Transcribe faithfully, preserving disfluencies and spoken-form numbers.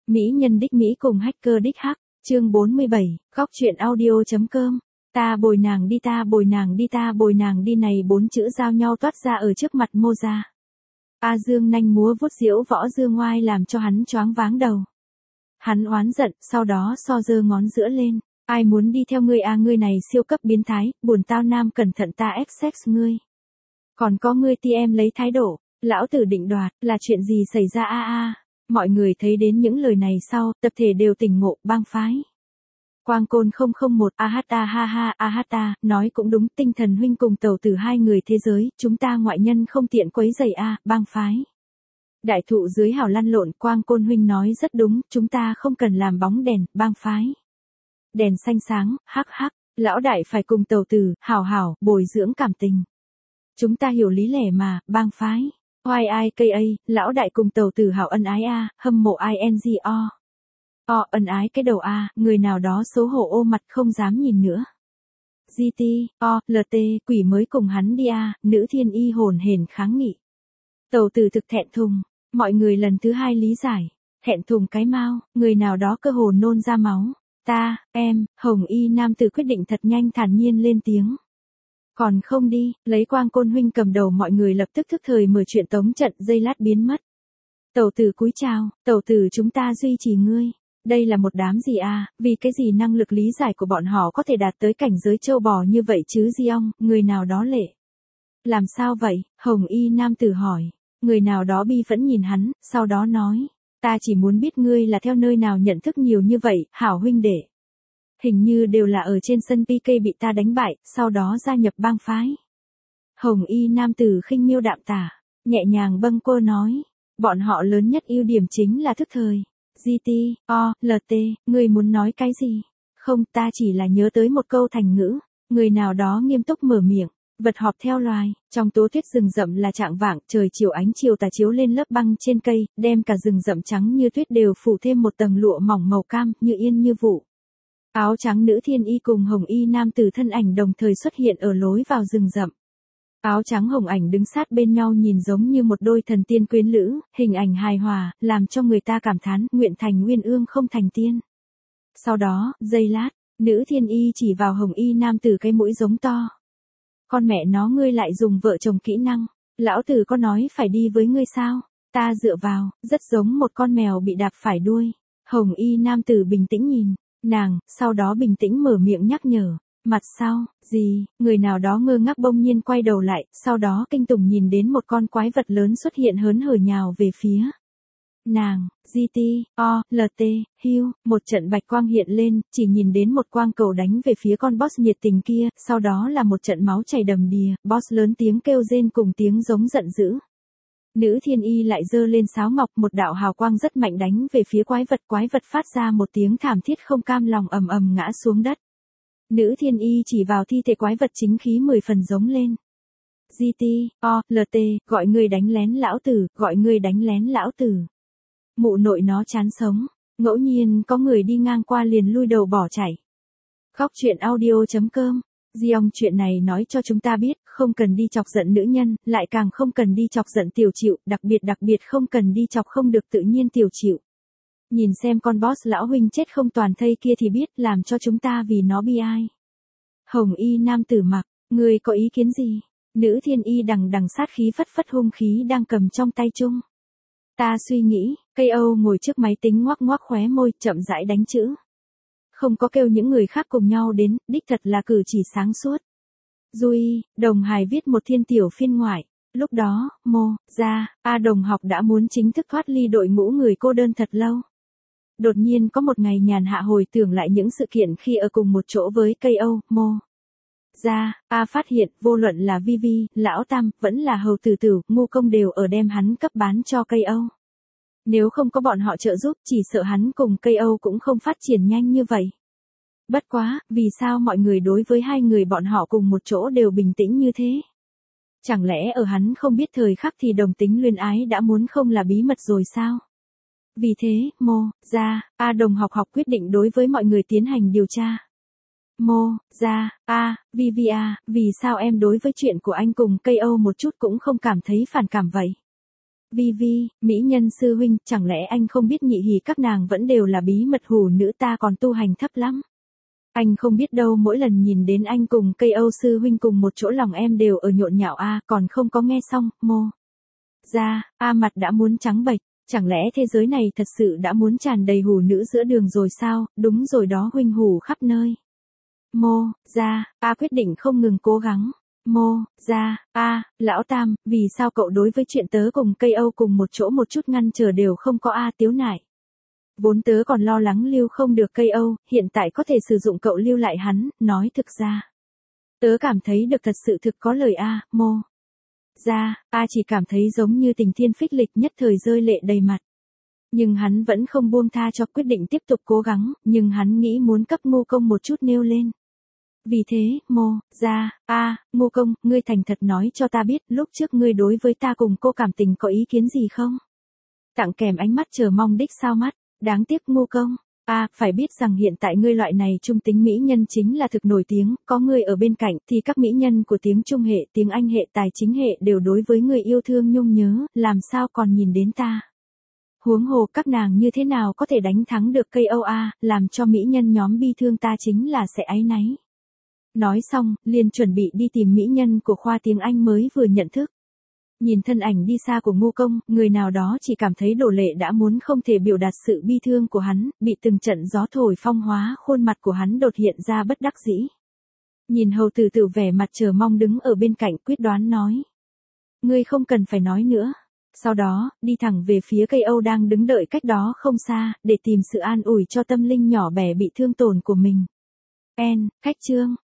Mỹ nhân đích Mỹ cùng hacker đích hắc, chương bốn mươi bảy, góc truyện audio.com. Ta bồi nàng đi ta bồi nàng đi ta bồi nàng đi này bốn chữ giao nhau toát ra ở trước mặt Mô Gia. A Dương nanh múa vuốt diễu võ dương ngoai làm cho hắn choáng váng đầu. Hắn oán giận, sau đó so giơ ngón giữa lên. Ai muốn đi theo ngươi a à, ngươi này siêu cấp biến thái, buồn tao nam cẩn thận ta ép sex ngươi. Còn có ngươi ti em lấy thái độ, lão tử định đoạt, là chuyện gì xảy ra a a. Mọi người thấy đến những lời này sau, tập thể đều tỉnh ngộ, bang phái. Quang Côn không không một, a hát a ha ha, a hát a, nói cũng đúng, tinh thần huynh cùng tẩu tử hai người thế giới, chúng ta ngoại nhân không tiện quấy rầy a, bang phái. Đại thụ dưới hào lăn lộn, Quang Côn huynh nói rất đúng, chúng ta không cần làm bóng đèn, bang phái. Đèn xanh sáng, hắc hắc, lão đại phải cùng tẩu tử, hảo hảo, bồi dưỡng cảm tình. Chúng ta hiểu lý lẽ mà, bang phái. Oai ai cây a, lão đại cùng tẩu tử hảo ân ái a, hâm mộ ingo. O ân ái cái đầu a, người nào đó xấu hổ ô mặt không dám nhìn nữa. giê tê, O, lờ tê, quỷ mới cùng hắn đi a, nữ thiên y hồn hển kháng nghị. Tẩu tử thực thẹn thùng, mọi người lần thứ hai lý giải, thẹn thùng cái mau, người nào đó cơ hồ nôn ra máu. Ta, em, hồng y nam tử quyết định thật nhanh thản nhiên lên tiếng. Còn không đi, lấy Quang Côn huynh cầm đầu mọi người lập tức thức thời mở chuyện tống trận dây lát biến mất. Tẩu tử cúi chào, tẩu tử chúng ta duy trì ngươi. Đây là một đám gì à, vì cái gì năng lực lý giải của bọn họ có thể đạt tới cảnh giới châu bò như vậy chứ Di ong, người nào đó lệ. Làm sao vậy, hồng y nam tử hỏi, người nào đó bi phẫn nhìn hắn, sau đó nói, ta chỉ muốn biết ngươi là theo nơi nào nhận thức nhiều như vậy, hảo huynh đệ. Hình như đều là ở trên sân pê ca bị ta đánh bại, sau đó gia nhập bang phái. Hồng y nam tử khinh miêu đạm tả, nhẹ nhàng bâng cô nói, bọn họ lớn nhất ưu điểm chính là thức thời. giê tê, O, lờ tê, ngươi muốn nói cái gì? Không, ta chỉ là nhớ tới một câu thành ngữ. Người nào đó nghiêm túc mở miệng, vật họp theo loài, trong tố tuyết rừng rậm là trạng vạng, trời chiều ánh chiều tà chiếu lên lớp băng trên cây, đem cả rừng rậm trắng như tuyết đều phủ thêm một tầng lụa mỏng màu cam, như yên như vụ. Áo trắng nữ thiên y cùng hồng y nam tử thân ảnh đồng thời xuất hiện ở lối vào rừng rậm. Áo trắng hồng ảnh đứng sát bên nhau nhìn giống như một đôi thần tiên quyến lữ, hình ảnh hài hòa, làm cho người ta cảm thán, nguyện thành nguyên ương không thành tiên. Sau đó, giây lát, nữ thiên y chỉ vào hồng y nam tử cái mũi giống to. Con mẹ nó ngươi lại dùng vợ chồng kỹ năng, lão tử có nói phải đi với ngươi sao? Ta dựa vào, rất giống một con mèo bị đạp phải đuôi. Hồng y nam tử bình tĩnh nhìn, nàng, sau đó bình tĩnh mở miệng nhắc nhở. Mặt sau, gì, người nào đó ngơ ngác bỗng nhiên quay đầu lại, sau đó kinh tủng nhìn đến một con quái vật lớn xuất hiện hớn hở nhào về phía. Nàng, giê tê, O, lờ tê, hưu, một trận bạch quang hiện lên, chỉ nhìn đến một quang cầu đánh về phía con boss nhiệt tình kia, sau đó là một trận máu chảy đầm đìa, boss lớn tiếng kêu rên cùng tiếng giống giận dữ. Nữ thiên y lại giơ lên sáo ngọc, một đạo hào quang rất mạnh đánh về phía quái vật, quái vật phát ra một tiếng thảm thiết không cam lòng ầm ầm ngã xuống đất. Nữ thiên y chỉ vào thi thể quái vật chính khí mười phần giống lên. giê tê, O, lờ tê, gọi người đánh lén lão tử, gọi người đánh lén lão tử. Mụ nội nó chán sống, ngẫu nhiên có người đi ngang qua liền lui đầu bỏ chạy. Góc truyện audio.com, Di ong chuyện này nói cho chúng ta biết, không cần đi chọc giận nữ nhân, lại càng không cần đi chọc giận tiểu chịu, đặc biệt đặc biệt không cần đi chọc không được tự nhiên tiểu chịu. Nhìn xem con boss lão huynh chết không toàn thây kia thì biết, làm cho chúng ta vì nó bi ai. Hồng y nam tử mặc, ngươi có ý kiến gì? Nữ thiên y đằng đằng sát khí phất phất hung khí đang cầm trong tay chung. Ta suy nghĩ, cây Âu ngồi trước máy tính ngoác ngoác khóe môi, chậm rãi đánh chữ. Không có kêu những người khác cùng nhau đến, đích thật là cử chỉ sáng suốt. Dui, đồng hài viết một thiên tiểu phiên ngoại. Lúc đó, Mô, Gia, A đồng học đã muốn chính thức thoát ly đội ngũ người cô đơn thật lâu. Đột nhiên có một ngày nhàn hạ hồi tưởng lại những sự kiện khi ở cùng một chỗ với cây Âu, Mô. Gia, A phát hiện, vô luận là Vi Vi, Lão Tam, vẫn là Hầu Tử Tử, Ngu Công đều ở đem hắn cấp bán cho cây Âu. Nếu không có bọn họ trợ giúp, chỉ sợ hắn cùng cây Âu cũng không phát triển nhanh như vậy. Bất quá, vì sao mọi người đối với hai người bọn họ cùng một chỗ đều bình tĩnh như thế? Chẳng lẽ ở hắn không biết thời khắc thì đồng tính luyến ái đã muốn không là bí mật rồi sao? Vì thế, Mô, Gia, A đồng học học quyết định đối với mọi người tiến hành điều tra. Mô, Gia, A, Vi Vi A, vì sao em đối với chuyện của anh cùng cây Âu một chút cũng không cảm thấy phản cảm vậy? Vi Vi, mỹ nhân sư huynh, chẳng lẽ anh không biết nhị hỉ các nàng vẫn đều là bí mật hủ nữ, ta còn tu hành thấp lắm. Anh không biết đâu, mỗi lần nhìn đến anh cùng cây Âu sư huynh cùng một chỗ lòng em đều ở nhộn nhạo a, còn không có nghe xong, mô. Ra, a mặt đã muốn trắng bệch, chẳng lẽ thế giới này thật sự đã muốn tràn đầy hủ nữ giữa đường rồi sao, đúng rồi đó huynh hủ khắp nơi. Mô, ra, a quyết định không ngừng cố gắng. Mô, ra, a, lão tam, vì sao cậu đối với chuyện tớ cùng cây Âu cùng một chỗ một chút ngăn trở đều không có a Tiếu nại. Vốn tớ còn lo lắng lưu không được cây Âu, hiện tại có thể sử dụng cậu lưu lại hắn, nói thực ra. Tớ cảm thấy được thật sự thực có lời a, mô. Ra, a chỉ cảm thấy giống như tình thiên phích lịch, nhất thời rơi lệ đầy mặt. Nhưng hắn vẫn không buông tha cho, quyết định tiếp tục cố gắng, nhưng hắn nghĩ muốn cấp Ngô Công một chút nêu lên. Vì thế, mô, ra, a, Ngô Công, ngươi thành thật nói cho ta biết, lúc trước ngươi đối với ta cùng cô cảm tình có ý kiến gì không? Tặng kèm ánh mắt chờ mong đích sao mắt, đáng tiếc Ngô Công. A, phải biết rằng hiện tại ngươi loại này trung tính mỹ nhân chính là thực nổi tiếng, có ngươi ở bên cạnh thì các mỹ nhân của tiếng Trung hệ, tiếng Anh hệ, tài chính hệ đều đối với ngươi yêu thương nhung nhớ, làm sao còn nhìn đến ta. Huống hồ các nàng như thế nào có thể đánh thắng được cây Âu a, làm cho mỹ nhân nhóm bi thương ta chính là sẽ áy náy. Nói xong, liền chuẩn bị đi tìm mỹ nhân của khoa tiếng Anh mới vừa nhận thức. Nhìn thân ảnh đi xa của Ngô Công, người nào đó chỉ cảm thấy Đổ Lệ đã muốn không thể biểu đạt sự bi thương của hắn, bị từng trận gió thổi phong hóa, khuôn mặt của hắn đột hiện ra bất đắc dĩ. Nhìn hầu tử tử vẻ mặt chờ mong đứng ở bên cạnh, quyết đoán nói. Ngươi không cần phải nói nữa. Sau đó, đi thẳng về phía cây Âu đang đứng đợi cách đó không xa, để tìm sự an ủi cho tâm linh nhỏ bé bị thương tổn của mình. En, cách chương.